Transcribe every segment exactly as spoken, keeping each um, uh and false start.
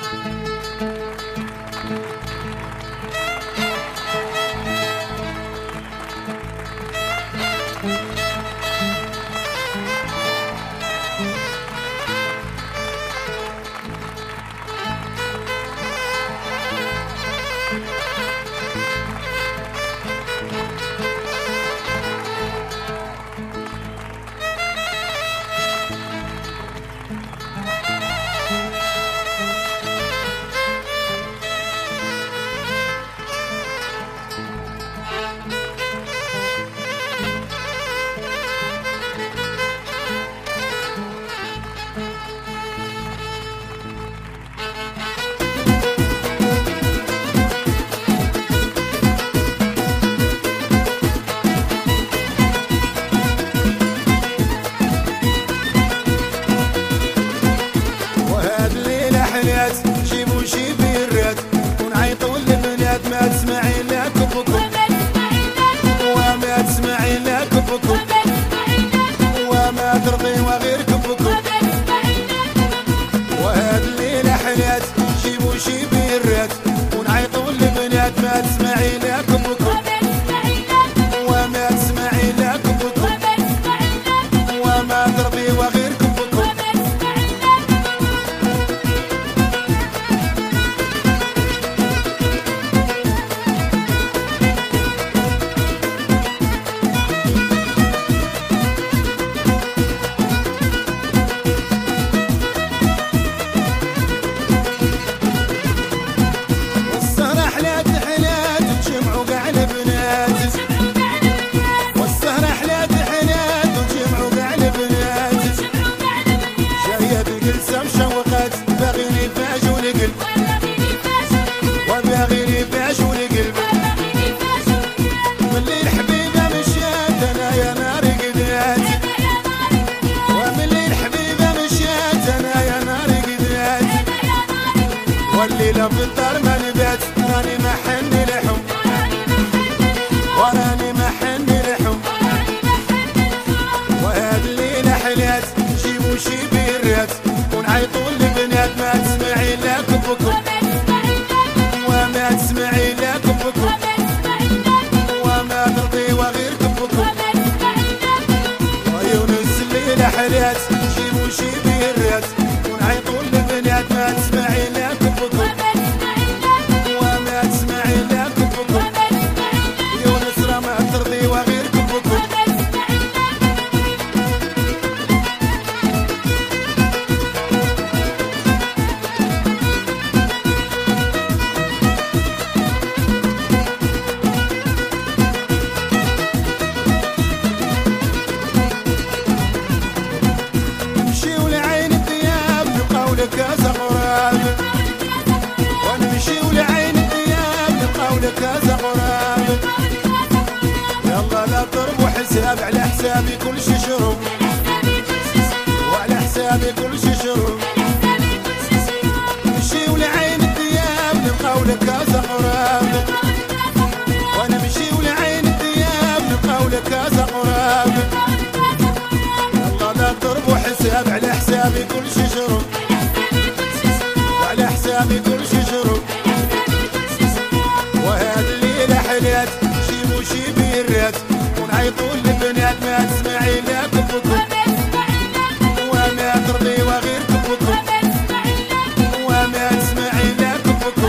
جيبوا شي بيرات ونعيطوا للبنات ما تسمعي لا كبكم وما تسمعي لا كبكم وما ترضي وغير كبكم. وهاد الليلة حلات جيبوا شي بيرات ونعيطوا للبنات ما تسمعي لا كبكم وما تسمعي لا كبكم وما ترضي وغير كبكم. وباغيني باجو القلب ملي الحبيبه مشات انا يا نار قدات وملي الحبيبه مشات انا يا نار قدات والليله في الدار ما نبات راني ما حني لحم وراني ما حني لحم. وهاد الليله حلات جيبوا شي بيرات ونعيطوا للبنات ما تسمعي لا كبكم وما تسمعي لا كبكم وما ترضي وغير كبكم. ويونس الليلة حلات جيبوا شي بيرات ونعيطوا للبنات ما تسمعي لا كبكم وما تسمعي لا كبكم. يونس راه ما ترضي وغير كبكم. كاسة غراب ونمشيو لعين الثياب نلقاو لك كاسة غراب. يلا لا تضربوا حساب على حسابي كل شي شروب وعلى حسابي كل شي شروب. نمشيو لعين الثياب نلقاو لك كاسة غراب ونمشيو لعين الثياب نلقاو لك كاسة غراب. يلا لا تضربوا حساب على حسابي كل شي شروب على حسابي كل شي شروب. وهاد الليلة حلات جيبوا شي بيرات ونعيطوا للبنات ما تسمعي لا كبكم وما ترضي وغير كبكم وما تسمعي لا كبكم.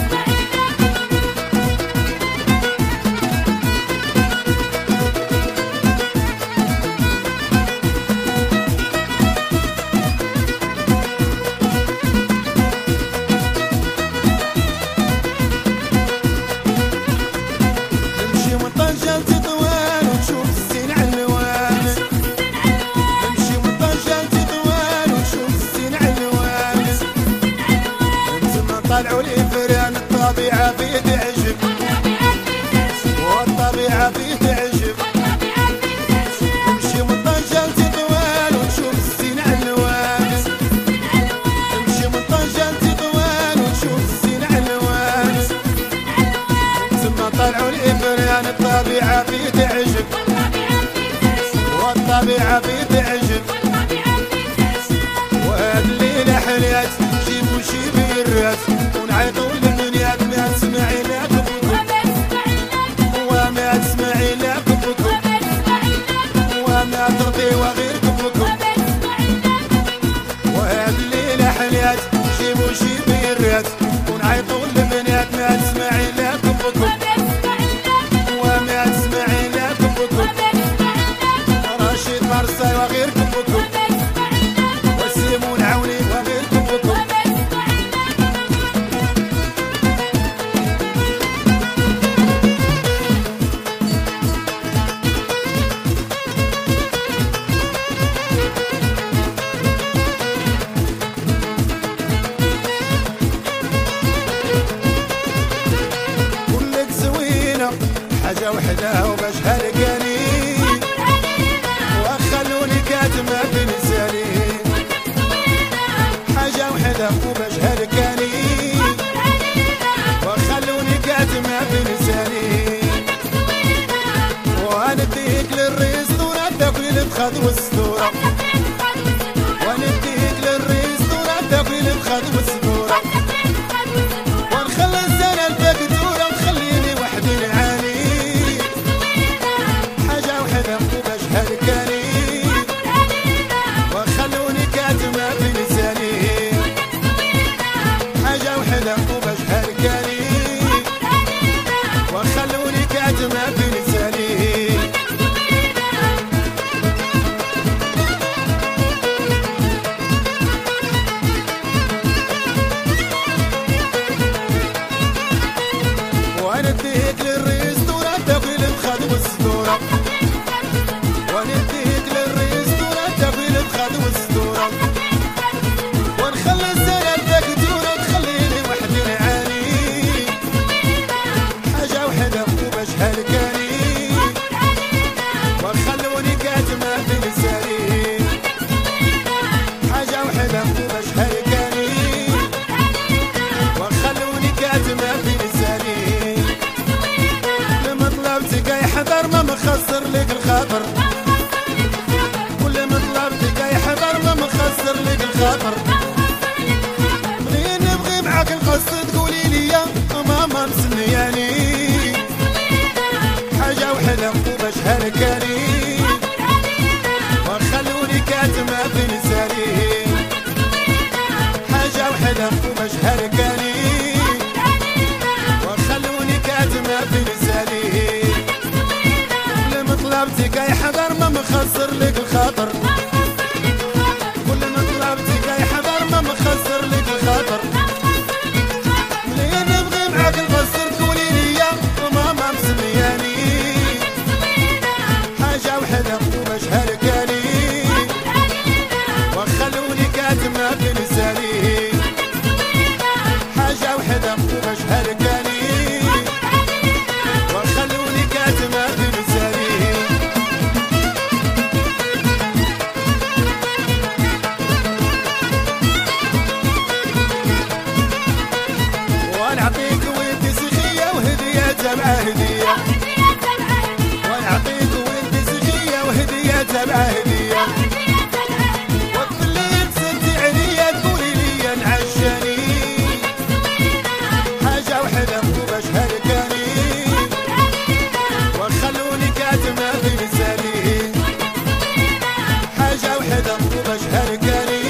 طلعوا لي فران الطبيعة فيه تعجب والطبيعة فيه تعجب. نمشي من طنجة لتطوان ونشوف السين علوان نمشي من طنجة لتطوان ونشوف السين علوان. ثم طلعوا لي فران الطبيعة فيه تعجب والطبيعة فيه تعجب. وهاد الليلة حلات جيبوا شي بيرات الرات ونعيطوا للدنيا ما تسمعي لا كبكم وما تسمعي لا كبكم وما ترضي وغير كبكم وهاد الليلة حليات جيبوا شي بيرات ونعيطوا للبنات ما تسمعي لا كبكم وما تسمعي لا كبكم رشيد مرساي وغير كبكم وسيمون عوني وغير كبكم كلك زوينة حاجة وحدة وباش هلقاني وخلوني كاتمة بلساني حاجة وحدة وباش هلقاني وخلوني كاتمة بلساني ونديك للريستورة تاكلي البخاد والصدورة ونديك للريستورة تاكلي البخاد والصدورة ونخلي الزنة الفاكتورة وتخليني وحدي نعاني حاجة وحدة وباش هلكاني وخلوني كاتمة بلساني حاجة وحدة وباش هلكاني وخلوني كاتمة بلساني ونديك للريستورة تاكلي البخاد والصدورة ونديك للريستورة تاكلي البخاد والصدورة ونخلي الزنة الفاكتورة تخليني وحدي نعاني حاجة وحدة وباش هلكاني وخلوني كاتمة بلساني حاجة وحدة وباش هلكاني وخلوني كاتمة بلساني لما طلبتك اي حضر ما مخسر لك الخاطر كل ما طلبتك اي حضر ما مخسر لك الخاطر منين نبغي معاك القصد تقولي لي ماما مسنياني حاجة وحدة وباش هلكاني وخلوني كاتمة بلساني حاجة وحدة وباش هلكاني وخلوني كاتمة بلساني لما طلبتك اي حضر ما مخسر لك الخاطر كل ما طلبتك اي حضر ما مخسر لك الخاطر منين نبغي معاك القصر تقولي لي ماما مسمياني حاجة وحدة وباش هلكاني وخلوني كاتمة بلساني حاجة وحدة وباش هلكاني وخلوني كاتمة بلساني ونعطيك وانت سخية وهدية تبع هدية ونعطيك وانت سخية وهدية تبع هدية وقت اللي تسدي عليا تقولي لي انعشاني حاجة وحدة وباش هلكاني وخلوني كاتمة بلساني حاجة وحدة وباش هلكاني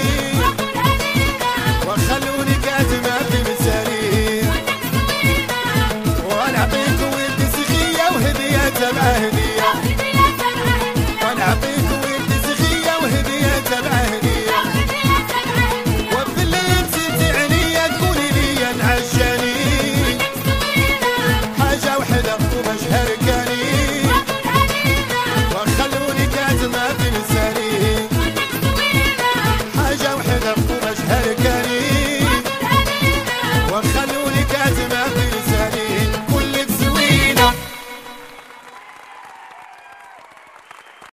وخلوني كاتمة بلساني ونعطيك وانت سخية وهدية تبع هدية